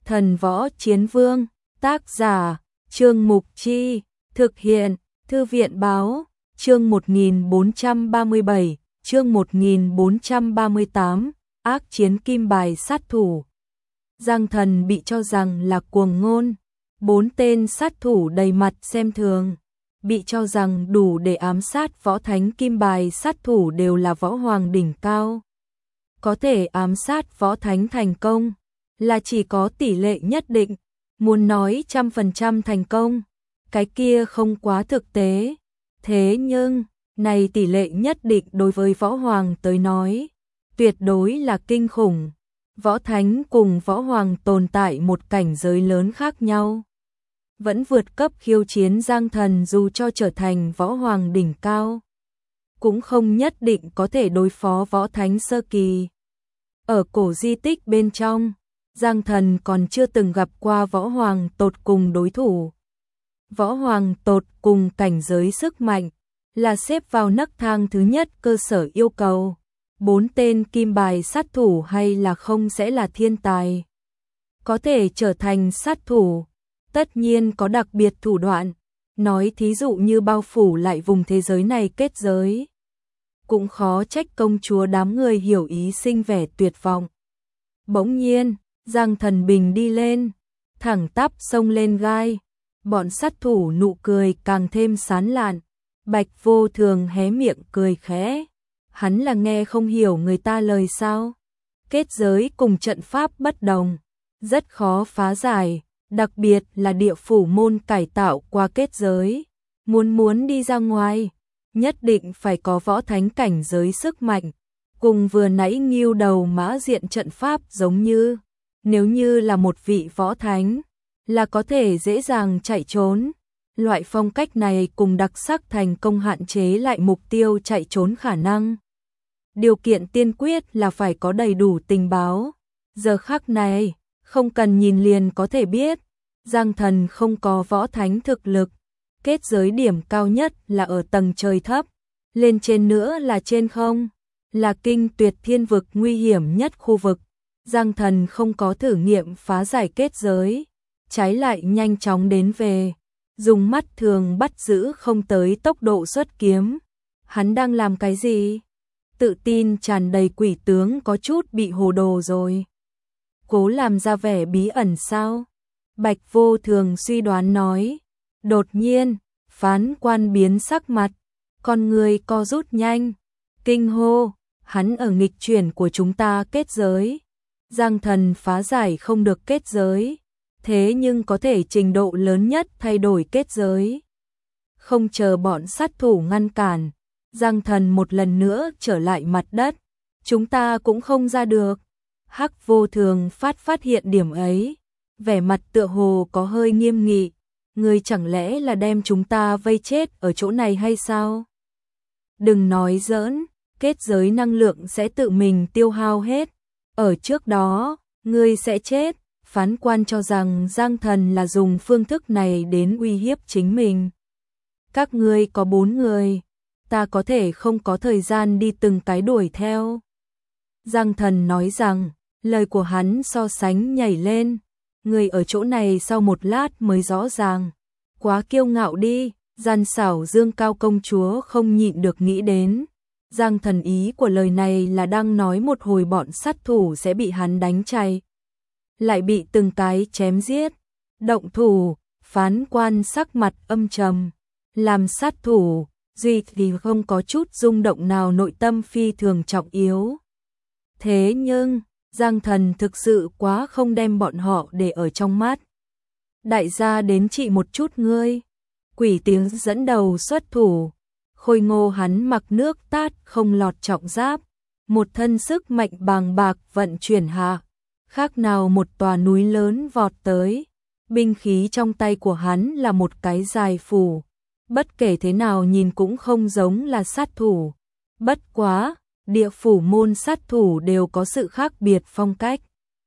Thần Võ Chiến Vương, tác giả, Trương Mục Chi, thực hiện, Thư viện Báo, chương 1437, chương 1438, ác chiến kim bài sát thủ. Giang Thần bị cho rằng là cuồng ngôn, 4 tên sát thủ đầy mặt xem thường, bị cho rằng đủ để ám sát võ thánh kim bài sát thủ đều là võ hoàng đỉnh cao. Có thể ám sát võ thánh thành công là chỉ có tỷ lệ nhất định, muốn nói 100% thành công, cái kia không quá thực tế. Thế nhưng, này tỷ lệ nhất định đối với võ hoàng tới nói, tuyệt đối là kinh khủng. Võ thánh cùng võ hoàng tồn tại một cảnh giới lớn khác nhau. Vẫn vượt cấp khiêu chiến Giang Thần dù cho trở thành võ hoàng đỉnh cao, cũng không nhất định có thể đối phó võ thánh sơ kỳ. Ở cổ di tích bên trong, Giang Thần còn chưa từng gặp qua võ hoàng tột cùng đối thủ. Võ hoàng tột cùng cảnh giới sức mạnh là xếp vào nấc thang thứ nhất cơ sở yêu cầu. 4 tên kim bài sát thủ hay là không sẽ là thiên tài. Có thể trở thành sát thủ, tất nhiên có đặc biệt thủ đoạn. Nói thí dụ như bao phủ lại vùng thế giới này kết giới. Cũng khó trách công chúa đám người hiểu ý sinh vẻ tuyệt vọng. Bỗng nhiên, Giang Thần Bình đi lên, thẳng tắp xông lên gai. Bọn sát thủ nụ cười càng thêm sán lạn. Bạch Vô Thường hé miệng cười khẽ. Hắn là nghe không hiểu người ta lời sao? Kết giới cùng trận pháp bất đồng, rất khó phá giải, đặc biệt là địa phủ môn cải tạo qua kết giới. Muốn đi ra ngoài, nhất định phải có võ thánh cảnh giới sức mạnh, cùng vừa nãy Ngưu Đầu Mã diện trận pháp giống như, nếu như là một vị võ thánh, là có thể dễ dàng chạy trốn. Loại phong cách này cùng đặc sắc thành công hạn chế lại mục tiêu chạy trốn khả năng. Điều kiện tiên quyết là phải có đầy đủ tình báo. Giờ khắc này, không cần nhìn liền có thể biết, Giang Thần không có võ thánh thực lực. Kết giới điểm cao nhất là ở tầng trời thấp, lên trên nữa là trên không, là kinh tuyệt thiên vực nguy hiểm nhất khu vực. Giang Thần không có thử nghiệm phá giải kết giới, trái lại nhanh chóng đến về, dùng mắt thường bắt giữ không tới tốc độ xuất kiếm. Hắn đang làm cái gì? Tự tin tràn đầy quỷ tướng có chút bị hồ đồ rồi. Cố làm ra vẻ bí ẩn sao? Bạch Vô Thường suy đoán nói. Đột nhiên, phán quan biến sắc mặt, con người co rút nhanh, kinh hô, hắn ở nghịch chuyển của chúng ta kết giới. Giang Thần phá giải không được kết giới, thế nhưng có thể trình độ lớn nhất thay đổi kết giới. Không chờ bọn sát thủ ngăn cản, Giang Thần một lần nữa trở lại mặt đất. Chúng ta cũng không ra được. Hắc Vô Thường phát hiện điểm ấy, vẻ mặt tựa hồ có hơi nghiêm nghị. Ngươi chẳng lẽ là đem chúng ta vây chết ở chỗ này hay sao? Đừng nói giỡn, kết giới năng lượng sẽ tự mình tiêu hao hết. Ở trước đó, ngươi sẽ chết. Phán quan cho rằng Giang Thần là dùng phương thức này đến uy hiếp chính mình. Các ngươi có 4 người, ta có thể không có thời gian đi từng cái đuổi theo. Giang Thần nói rằng, lời của hắn so sánh nhảy lên. Người ở chỗ này sau một lát mới rõ ràng. Quá kiêu ngạo đi, gian xảo dương cao công chúa không nhịn được nghĩ đến. Giang Thần ý của lời này là đang nói một hồi bọn sát thủ sẽ bị hắn đánh chay, lại bị từng cái chém giết. Động thủ, phán quan sắc mặt âm trầm. Làm sát thủ, duy thì không có chút rung động nào, nội tâm phi thường trọng yếu. Thế nhưng, Giang Thần thực sự quá không đem bọn họ để ở trong mắt. Đại gia đến trị một chút ngươi. Quỷ tiếng dẫn đầu xuất thủ. Khôi ngô hắn mặc nước tát không lọt trọng giáp. Một thân sức mạnh bàng bạc vận chuyển hạ. Khác nào một tòa núi lớn vọt tới. Binh khí trong tay của hắn là một cái dài phủ. Bất kể thế nào nhìn cũng không giống là sát thủ. Bất quá, địa phủ môn sát thủ đều có sự khác biệt phong cách.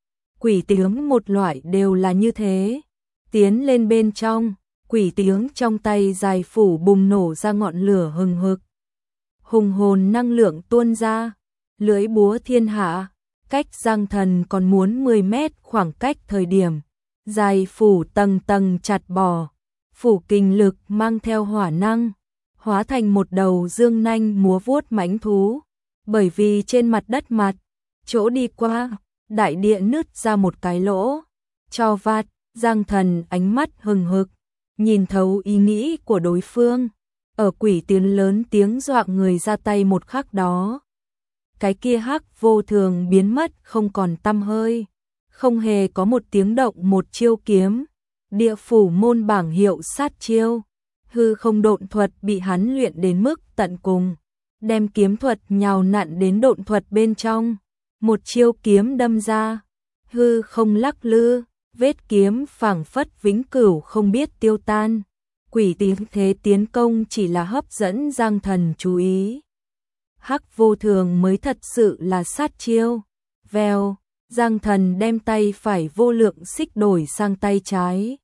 Quỷ tướng một loại đều là như thế. Tiến lên bên trong, quỷ tướng trong tay dài phủ bùng nổ ra ngọn lửa hừng hực. Hùng hồn năng lượng tuôn ra, lưỡi búa thiên hạ, cách Giang Thần còn muốn 10 mét khoảng cách thời điểm, dài phủ tầng tầng chặt bỏ, phủ kình lực mang theo hỏa năng, hóa thành một đầu dương nanh múa vuốt mãnh thú, bởi vì trên mặt đất mặt, chỗ đi qua, đại địa nứt ra một cái lỗ, cho vạt, Giang Thần ánh mắt hừng hực, nhìn thấu ý nghĩ của đối phương, ở quỷ tiến lớn tiếng dọa người ra tay một khắc đó. Cái kia hắc vô thường biến mất không còn tăm hơi, không hề có một tiếng động một chiêu kiếm, địa phủ môn bảng hiệu sát chiêu, hư không độn thuật bị hắn luyện đến mức tận cùng, đem kiếm thuật nhào nặn đến độn thuật bên trong, một chiêu kiếm đâm ra, hư không lắc lư, vết kiếm phảng phất vĩnh cửu không biết tiêu tan. Quỷ thế tiến công chỉ là hấp dẫn Giang Thần chú ý. Hắc vô thường mới thật sự là sát chiêu. Vèo, Giang Thần đem tay phải vô lượng xích đổi sang tay trái.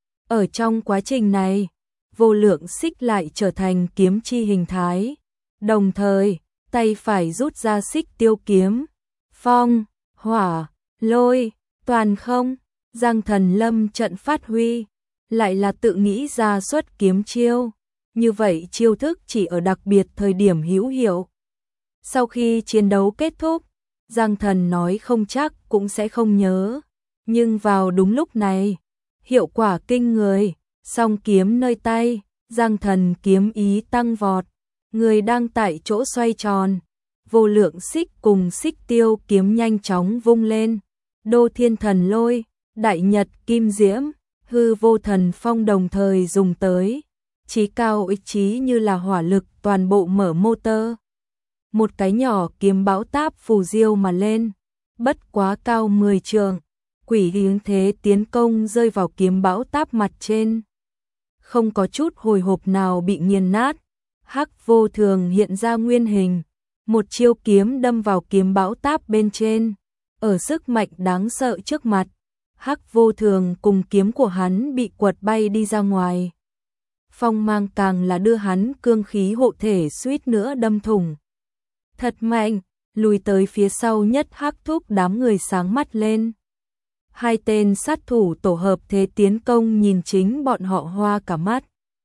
Ở trong quá trình này, vô lượng xích lại trở thành kiếm chi hình thái. Đồng thời, tay phải rút ra xích tiêu kiếm. Phong, hỏa, lôi, toàn không. Giang Thần lâm trận phát huy, lại là tự nghĩ ra xuất kiếm chiêu. Như vậy chiêu thức chỉ ở đặc biệt thời điểm hữu hiệu. Sau khi chiến đấu kết thúc, Giang Thần nói không chắc cũng sẽ không nhớ. Nhưng vào đúng lúc này, hiệu quả kinh người, song kiếm nơi tay, Giang Thần kiếm ý tăng vọt. Người đang tại chỗ xoay tròn, vô lượng xích cùng xích tiêu kiếm nhanh chóng vung lên. Đô thiên thần lôi, đại nhật kim diễm, hư vô thần phong đồng thời dùng tới. Chí cao ích chí như là hỏa lực toàn bộ mở motor. Một cái nhỏ kiếm bão táp phù diêu mà lên, bất quá cao 10 trượng, quỷ hướng thế tiến công rơi vào kiếm bão táp mặt trên. Không có chút hồi hộp nào bị nghiền nát, hắc vô thường hiện ra nguyên hình, một chiêu kiếm đâm vào kiếm bão táp bên trên, ở sức mạnh đáng sợ trước mặt, hắc vô thường cùng kiếm của hắn bị quật bay đi ra ngoài. Phong mang càng là đưa hắn cương khí hộ thể suýt nữa đâm thủng. Thật mạnh, lùi tới phía sau nhất hắc thúc đám người sáng mắt lên. Hai tên sát thủ tổ hợp thế tiến công nhìn chính bọn họ hoa cả mắt.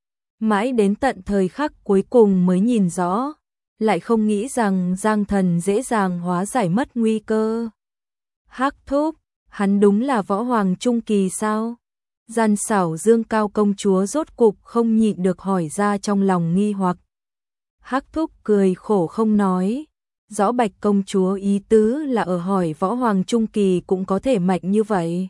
Mãi đến tận thời khắc cuối cùng mới nhìn rõ, lại không nghĩ rằng Giang Thần dễ dàng hóa giải mất nguy cơ. Hắc thúc, hắn đúng là võ hoàng trung kỳ sao? Gian xảo Dương Cao công chúa rốt cục không nhịn được hỏi ra trong lòng nghi hoặc. Hắc thúc cười khổ không nói, rõ Bạch công chúa ý tứ là ở hỏi võ hoàng trung kỳ cũng có thể mạnh như vậy.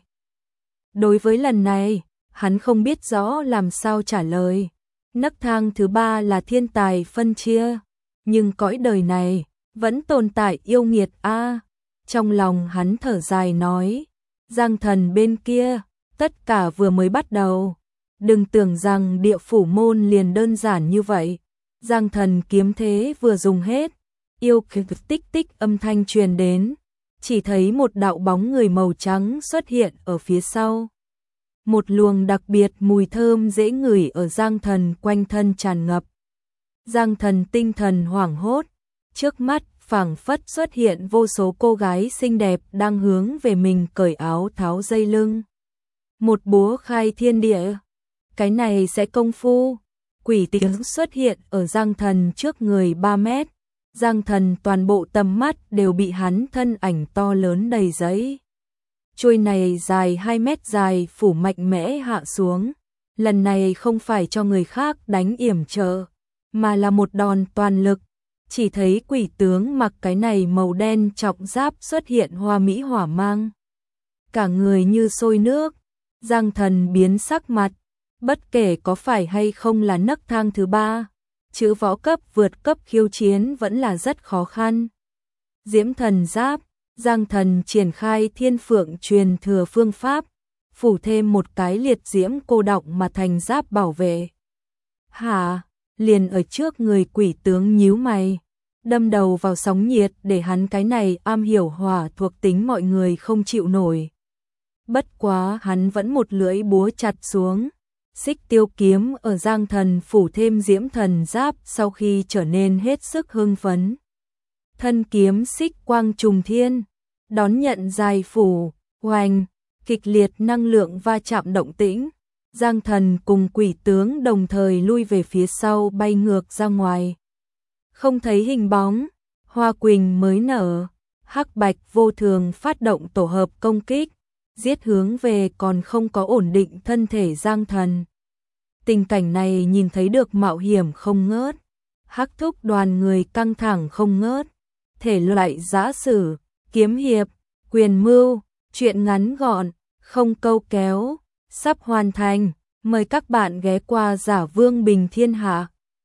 Đối với lần này, hắn không biết rõ làm sao trả lời. Nấc thang thứ ba là thiên tài phân chia, nhưng cõi đời này vẫn tồn tại yêu nghiệt a. Trong lòng hắn thở dài nói, Giang Thần bên kia, tất cả vừa mới bắt đầu. Đừng tưởng rằng địa phủ môn liền đơn giản như vậy. Giang Thần kiếm thế vừa dùng hết, yêu tích tích âm thanh truyền đến, chỉ thấy một đạo bóng người màu trắng xuất hiện ở phía sau. Một luồng đặc biệt mùi thơm dễ ngửi ở Giang Thần quanh thân tràn ngập. Giang Thần tinh thần hoảng hốt, trước mắt phảng phất xuất hiện vô số cô gái xinh đẹp đang hướng về mình cởi áo tháo dây lưng. Một búa khai thiên địa, cái này sẽ công phu. Quỷ tiếng xuất hiện ở Giang Thần trước người 3 mét. Giang Thần toàn bộ tầm mắt đều bị hắn thân ảnh to lớn đầy giấy. Chuôi này dài 2 mét dài phủ mạnh mẽ hạ xuống. Lần này không phải cho người khác đánh yểm trợ, mà là một đòn toàn lực. Chỉ thấy quỷ tướng mặc cái này màu đen trọng giáp xuất hiện hoa mỹ hỏa mang. Cả người như sôi nước. Giang Thần biến sắc mặt. Bất kể có phải hay không là nấc thang thứ ba, chữ võ cấp vượt cấp khiêu chiến vẫn là rất khó khăn. Diễm thần giáp, Giang Thần triển khai thiên phượng truyền thừa phương pháp, phủ thêm một cái liệt diễm cô đọng mà thành giáp bảo vệ. Hả, liền ở trước người quỷ tướng nhíu mày, đâm đầu vào sóng nhiệt để hắn cái này am hiểu hỏa thuộc tính mọi người không chịu nổi. Bất quá hắn vẫn một lưỡi búa chặt xuống. Xích tiêu kiếm ở Giang Thần phủ thêm diễm thần giáp sau khi trở nên hết sức hưng phấn. Thân kiếm xích quang trùng thiên, đón nhận dài phủ, oanh, kịch liệt năng lượng va chạm động tĩnh. Giang Thần cùng quỷ tướng đồng thời lui về phía sau bay ngược ra ngoài. Không thấy hình bóng, hoa quỳnh mới nở, hắc bạch vô thường phát động tổ hợp công kích, giết hướng về còn không có ổn định thân thể Giang Thần. Tình cảnh này nhìn thấy được mạo hiểm không ngớt, hắc thúc đoàn người căng thẳng không ngớt, thể loại giã sử, kiếm hiệp, quyền mưu, truyện ngắn gọn, không câu kéo, sắp hoàn thành, mời các bạn ghé qua Giả Vương Bình Thiên Hạ.